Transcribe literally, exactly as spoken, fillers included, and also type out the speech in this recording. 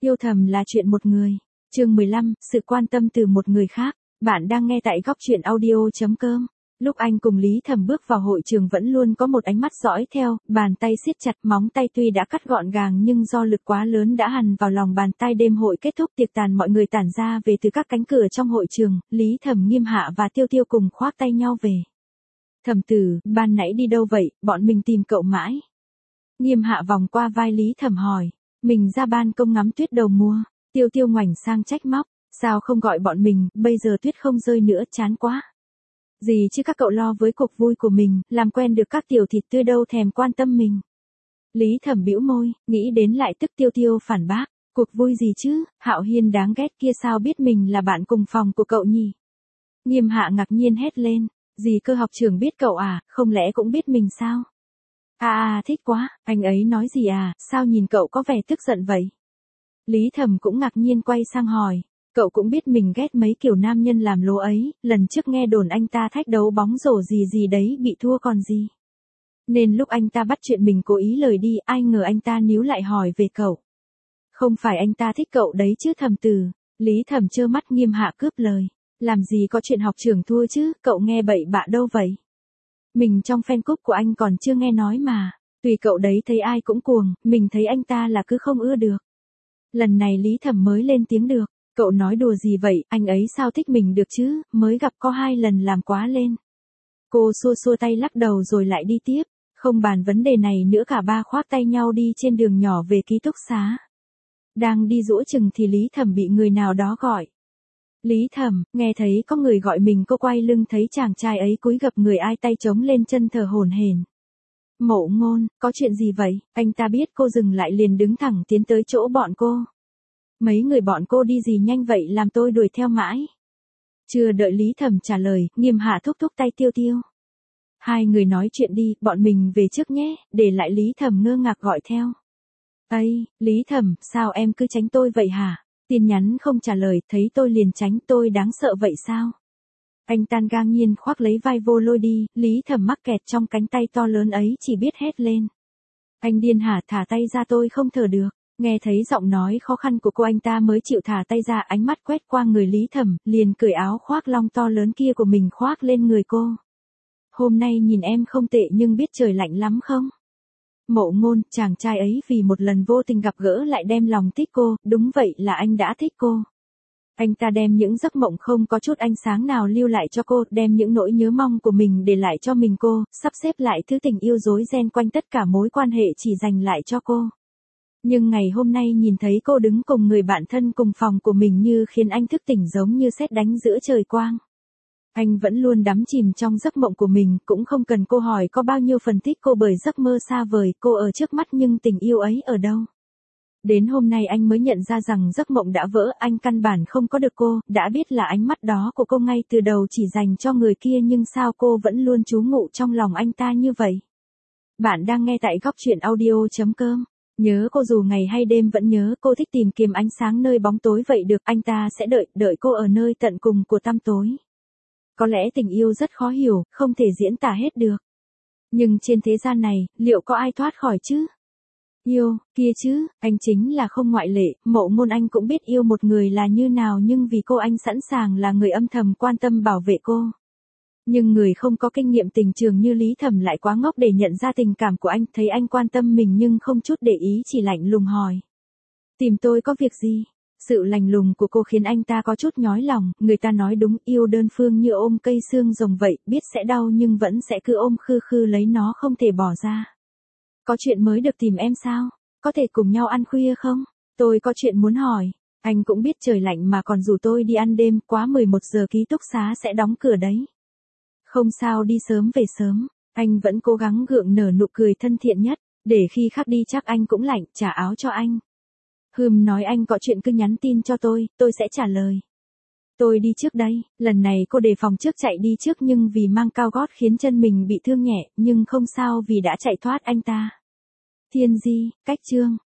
Yêu thầm là chuyện một người. Chương mười lăm, sự quan tâm từ một người khác. Bạn đang nghe tại góc truyện audio chấm com. Lúc anh cùng Lý Thầm bước vào hội trường vẫn luôn có một ánh mắt dõi theo, bàn tay siết chặt, móng tay tuy đã cắt gọn gàng nhưng do lực quá lớn đã hằn vào lòng bàn tay. Đêm hội kết thúc, tiệc tàn, mọi người tản ra về từ các cánh cửa trong hội trường. Lý Thầm, Nghiêm Hạ và Tiêu Tiêu cùng khoác tay nhau về. Thầm Tử, ban nãy đi đâu vậy, bọn mình tìm cậu mãi. Nghiêm Hạ vòng qua vai Lý Thầm hỏi. Mình ra ban công ngắm tuyết đầu mùa. Tiêu Tiêu ngoảnh sang trách móc. Sao không gọi bọn mình, bây giờ tuyết không rơi nữa, chán quá. Gì chứ các cậu lo với cuộc vui của mình, làm quen được các tiểu thịt tươi đâu thèm quan tâm mình. Lý Thầm bĩu môi, nghĩ đến lại tức. Tiêu Tiêu phản bác. Cuộc vui gì chứ, Hạo Hiên đáng ghét kia sao biết mình là bạn cùng phòng của cậu nhỉ? Nghiêm Hạ ngạc nhiên hét lên. Gì cơ, học trưởng biết cậu à, không lẽ cũng biết mình sao? À à, thích quá, anh ấy nói gì à, sao nhìn cậu có vẻ tức giận vậy? Lý Thầm cũng ngạc nhiên quay sang hỏi. Cậu cũng biết mình ghét mấy kiểu nam nhân làm lố ấy, lần trước nghe đồn anh ta thách đấu bóng rổ gì gì đấy bị thua còn gì. Nên lúc anh ta bắt chuyện mình cố ý lời đi, ai ngờ anh ta níu lại hỏi về cậu. Không phải anh ta thích cậu đấy chứ Thầm Tử. Lý Thầm trơ mắt. Nghiêm Hạ cướp lời. Làm gì có chuyện học trưởng thua chứ, cậu nghe bậy bạ đâu vậy? Mình trong fan club của anh còn chưa nghe nói mà. Tùy cậu đấy, thấy ai cũng cuồng, mình thấy anh ta là cứ không ưa được. Lần này Lý Thầm mới lên tiếng được. Cậu nói đùa gì vậy, anh ấy sao thích mình được chứ, mới gặp có hai lần làm quá lên. Cô xua xua tay lắc đầu rồi lại đi tiếp. Không bàn vấn đề này nữa, cả ba khoác tay nhau đi trên đường nhỏ về ký túc xá. Đang đi giũa chừng thì Lý Thầm bị người nào đó gọi. Lý Thầm, nghe thấy có người gọi mình, cô quay lưng thấy chàng trai ấy cúi gập người, ai tay chống lên chân thở hổn hển. Mộ Ngôn, có chuyện gì vậy? Anh ta biết cô dừng lại liền đứng thẳng tiến tới chỗ bọn cô. Mấy người bọn cô đi gì nhanh vậy, làm tôi đuổi theo mãi. Chưa đợi Lý Thầm trả lời, Nghiêm Hạ thúc thúc tay Tiêu Tiêu. Hai người nói chuyện đi, bọn mình về trước nhé, để lại Lý Thầm ngơ ngác gọi theo. Ây, Lý Thầm, sao em cứ tránh tôi vậy hả? Tin nhắn không trả lời, thấy tôi liền tránh, tôi đáng sợ vậy sao? Anh tan ngang nhiên khoác lấy vai vô lôi đi, Lý Thầm mắc kẹt trong cánh tay to lớn ấy chỉ biết hét lên. Anh điên hả, thả tay ra, tôi không thở được. Nghe thấy giọng nói khó khăn của cô, anh ta mới chịu thả tay ra, ánh mắt quét qua người Lý Thầm, liền cởi áo khoác lông to lớn kia của mình khoác lên người cô. Hôm nay nhìn em không tệ nhưng biết trời lạnh lắm không? Mộ Ngôn, chàng trai ấy vì một lần vô tình gặp gỡ lại đem lòng thích cô, đúng vậy là anh đã thích cô. Anh ta đem những giấc mộng không có chút ánh sáng nào lưu lại cho cô, đem những nỗi nhớ mong của mình để lại cho mình cô, sắp xếp lại thứ tình yêu rối ren quanh tất cả mối quan hệ chỉ dành lại cho cô. Nhưng ngày hôm nay nhìn thấy cô đứng cùng người bạn thân cùng phòng của mình như khiến anh thức tỉnh giống như sét đánh giữa trời quang. Anh vẫn luôn đắm chìm trong giấc mộng của mình, cũng không cần cô hỏi có bao nhiêu phần thích cô, bởi giấc mơ xa vời, cô ở trước mắt nhưng tình yêu ấy ở đâu. Đến hôm nay anh mới nhận ra rằng giấc mộng đã vỡ, anh căn bản không có được cô, đã biết là ánh mắt đó của cô ngay từ đầu chỉ dành cho người kia nhưng sao cô vẫn luôn trú ngụ trong lòng anh ta như vậy. Bạn đang nghe tại góc truyện audio chấm com. Nhớ cô dù ngày hay đêm vẫn nhớ cô, thích tìm kiếm ánh sáng nơi bóng tối vậy được, anh ta sẽ đợi, đợi cô ở nơi tận cùng của tăm tối. Có lẽ tình yêu rất khó hiểu, không thể diễn tả hết được. Nhưng trên thế gian này, liệu có ai thoát khỏi chứ? Yêu, kia chứ, anh chính là không ngoại lệ. Mộ Ngôn, anh cũng biết yêu một người là như nào, nhưng vì cô anh sẵn sàng là người âm thầm quan tâm bảo vệ cô. Nhưng người không có kinh nghiệm tình trường như Lý Thầm lại quá ngốc để nhận ra tình cảm của anh, thấy anh quan tâm mình nhưng không chút để ý, chỉ lạnh lùng hỏi. Tìm tôi có việc gì? Sự lạnh lùng của cô khiến anh ta có chút nhói lòng, người ta nói đúng, yêu đơn phương như ôm cây xương rồng vậy, biết sẽ đau nhưng vẫn sẽ cứ ôm khư khư lấy nó không thể bỏ ra. Có chuyện mới được tìm em sao? Có thể cùng nhau ăn khuya không? Tôi có chuyện muốn hỏi. Anh cũng biết trời lạnh mà còn rủ tôi đi ăn đêm, quá mười một giờ ký túc xá sẽ đóng cửa đấy. Không sao, đi sớm về sớm. Anh vẫn cố gắng gượng nở nụ cười thân thiện nhất, để khi khác đi chắc anh cũng lạnh, trả áo cho anh. Hừm, nói anh có chuyện cứ nhắn tin cho tôi, tôi sẽ trả lời. Tôi đi trước đây, lần này cô đề phòng trước chạy đi trước nhưng vì mang cao gót khiến chân mình bị thương nhẹ, nhưng không sao vì đã chạy thoát anh ta. Thiên Di, cách chương.